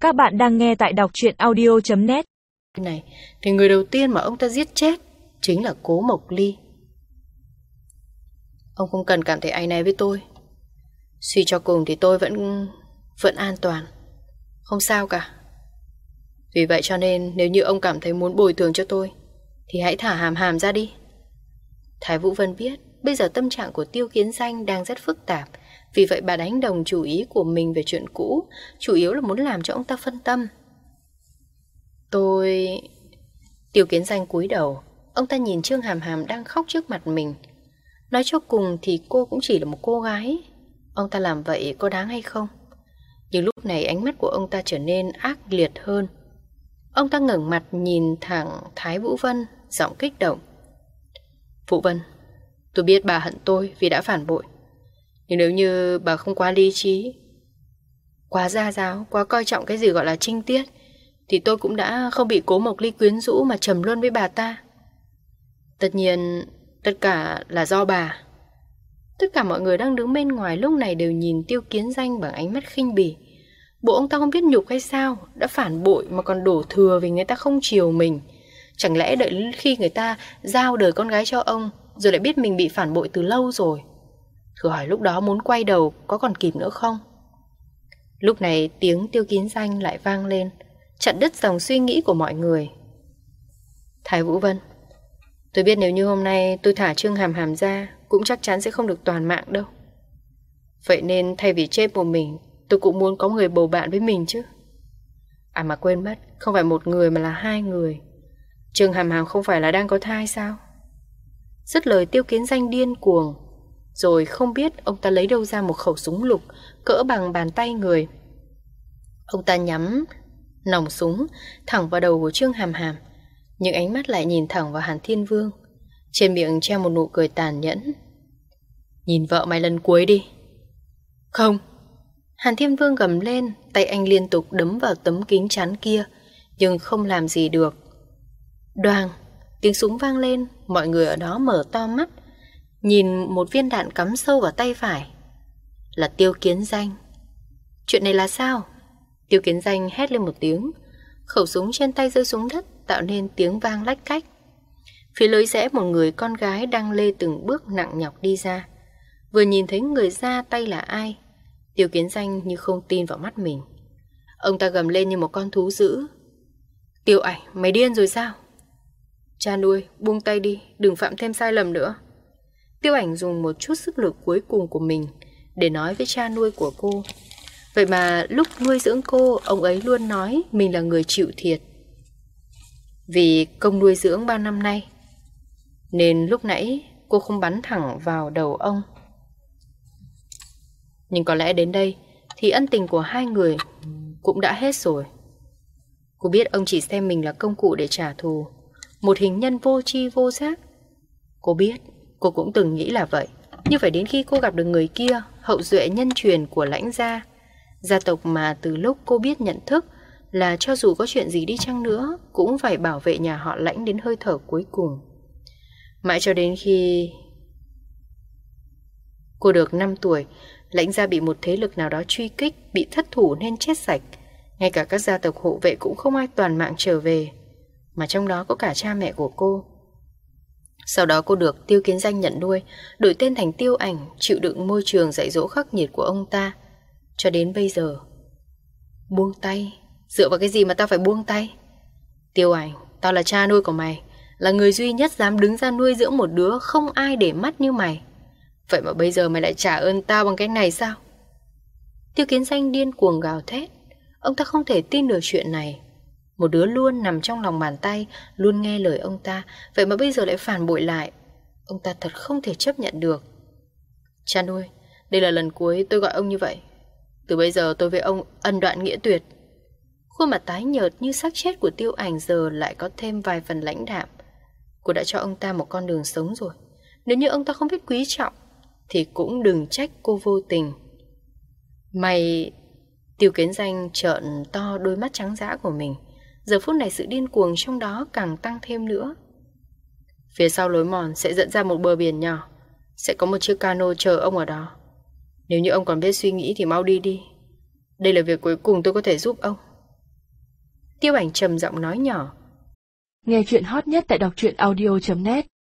Các bạn đang nghe tại đọc truyện audio.net. Này, thì người đầu tiên mà ông ta giết chết chính là Cố Mộc Ly. Ông không cần cảm thấy áy náy với tôi. Suy cho cùng thì tôi vẫn an toàn, không sao cả. Vì vậy cho nên nếu như ông cảm thấy muốn bồi thường cho tôi thì hãy thả Hàm Hàm ra đi. Thái Vũ Vân biết bây giờ tâm trạng của Tiêu Kiến Danh đang rất phức tạp. Vì vậy bà đánh đồng chủ ý của mình về chuyện cũ, chủ yếu là muốn làm cho ông ta phân tâm. Tiêu Kiến Danh cúi đầu. Ông ta nhìn Trương Hàm Hàm đang khóc trước mặt mình. Nói cho cùng thì cô cũng chỉ là một cô gái. Ông ta làm vậy có đáng hay không? Nhưng lúc này ánh mắt của ông ta trở nên ác liệt hơn. Ông ta ngẩng mặt nhìn thẳng Thái Vũ Vân, giọng kích động. Vũ Vân, tôi biết bà hận tôi vì đã phản bội. Nhưng nếu như bà không quá lý trí, quá gia giáo, quá coi trọng cái gì gọi là trinh tiết, thì tôi cũng đã không bị Cố Mộc Ly quyến rũ mà trầm luân với bà ta. Tất nhiên, tất cả là do bà. Tất cả mọi người đang đứng bên ngoài lúc này đều nhìn Tiêu Kiến Danh bằng ánh mắt khinh bỉ. Bộ ông ta không biết nhục hay sao, đã phản bội mà còn đổ thừa vì người ta không chiều mình. Chẳng lẽ đợi khi người ta giao đời con gái cho ông, rồi lại biết mình bị phản bội từ lâu rồi? Thử hỏi lúc đó muốn quay đầu có còn kịp nữa không? Lúc này tiếng Tiêu Kiến Danh lại vang lên, chặn đứt dòng suy nghĩ của mọi người. Thái Vũ Vân, tôi biết nếu như hôm nay tôi thả Trương Hàm Hàm ra cũng chắc chắn sẽ không được toàn mạng đâu. Vậy nên thay vì chết một mình, tôi cũng muốn có người bầu bạn với mình chứ. À mà quên mất, không phải một người mà là hai người. Trương Hàm Hàm không phải là đang có thai sao? Dứt lời Tiêu Kiến Danh điên cuồng. Rồi không biết ông ta lấy đâu ra một khẩu súng lục cỡ bằng bàn tay người. Ông ta nhắm nòng súng thẳng vào đầu của Trương Hàm Hàm, nhưng ánh mắt lại nhìn thẳng vào Hàn Thiên Vương. Trên miệng treo một nụ cười tàn nhẫn. Nhìn vợ mày lần cuối đi. Không. Hàn Thiên Vương gầm lên, tay anh liên tục đấm vào tấm kính chắn kia, nhưng không làm gì được. Đoàng, tiếng súng vang lên, mọi người ở đó mở to mắt, nhìn một viên đạn cắm sâu vào tay phải. Là Tiêu Kiến Danh. Chuyện này là sao? Tiêu Kiến Danh hét lên một tiếng. Khẩu súng trên tay rơi xuống đất, tạo nên tiếng vang lách cách. Phía lối rẽ một người con gái đang lê từng bước nặng nhọc đi ra. Vừa nhìn thấy người ra tay là ai, Tiêu Kiến Danh như không tin vào mắt mình. Ông ta gầm lên như một con thú dữ. Tiêu Ảnh, mày điên rồi sao? Cha nuôi, buông tay đi, đừng phạm thêm sai lầm nữa. Tiêu Ảnh dùng một chút sức lực cuối cùng của mình để nói với cha nuôi của cô. Vậy mà lúc nuôi dưỡng cô, ông ấy luôn nói mình là người chịu thiệt vì công nuôi dưỡng bao năm nay, nên lúc nãy cô không bắn thẳng vào đầu ông. Nhưng có lẽ đến đây thì ân tình của hai người cũng đã hết rồi. Cô biết ông chỉ xem mình là công cụ để trả thù, một hình nhân vô tri vô giác. Cô biết, cô cũng từng nghĩ là vậy. Nhưng phải đến khi cô gặp được người kia, hậu duệ nhân truyền của Lãnh gia, gia tộc mà từ lúc cô biết nhận thức là cho dù có chuyện gì đi chăng nữa cũng phải bảo vệ nhà họ Lãnh đến hơi thở cuối cùng. Mãi cho đến khi cô được 5 tuổi, Lãnh gia bị một thế lực nào đó truy kích, bị thất thủ nên chết sạch. Ngay cả các gia tộc hộ vệ cũng không ai toàn mạng trở về, mà trong đó có cả cha mẹ của cô. Sau đó cô được Tiêu Kiến Danh nhận nuôi, đổi tên thành Tiêu Ảnh, chịu đựng môi trường dạy dỗ khắc nghiệt của ông ta. Cho đến bây giờ. Buông tay? Dựa vào cái gì mà tao phải buông tay? Tiêu Ảnh, tao là cha nuôi của mày, là người duy nhất dám đứng ra nuôi dưỡng một đứa không ai để mắt như mày. Vậy mà bây giờ mày lại trả ơn tao bằng cách này sao? Tiêu Kiến Danh điên cuồng gào thét. Ông ta không thể tin được chuyện này. Một đứa luôn nằm trong lòng bàn tay, luôn nghe lời ông ta, vậy mà bây giờ lại phản bội lại. Ông ta thật không thể chấp nhận được. Cha nuôi, đây là lần cuối tôi gọi ông như vậy. Từ bây giờ tôi với ông ân đoạn nghĩa tuyệt. Khuôn mặt tái nhợt như xác chết của Tiêu Ảnh giờ lại có thêm vài phần lãnh đạm. Cô đã cho ông ta một con đường sống rồi. Nếu như ông ta không biết quý trọng thì cũng đừng trách cô vô tình. Mày... Tiêu Kiến Danh trợn to đôi mắt trắng dã của mình. Giờ phút này sự điên cuồng trong đó càng tăng thêm nữa. Phía sau lối mòn sẽ dẫn ra một bờ biển nhỏ, sẽ có một chiếc cano chờ ông ở đó. Nếu như ông còn biết suy nghĩ thì mau đi đi. Đây là việc cuối cùng tôi có thể giúp ông. Tiêu Ảnh trầm giọng nói nhỏ. Nghe chuyện hot nhất tại đọc truyện audio.net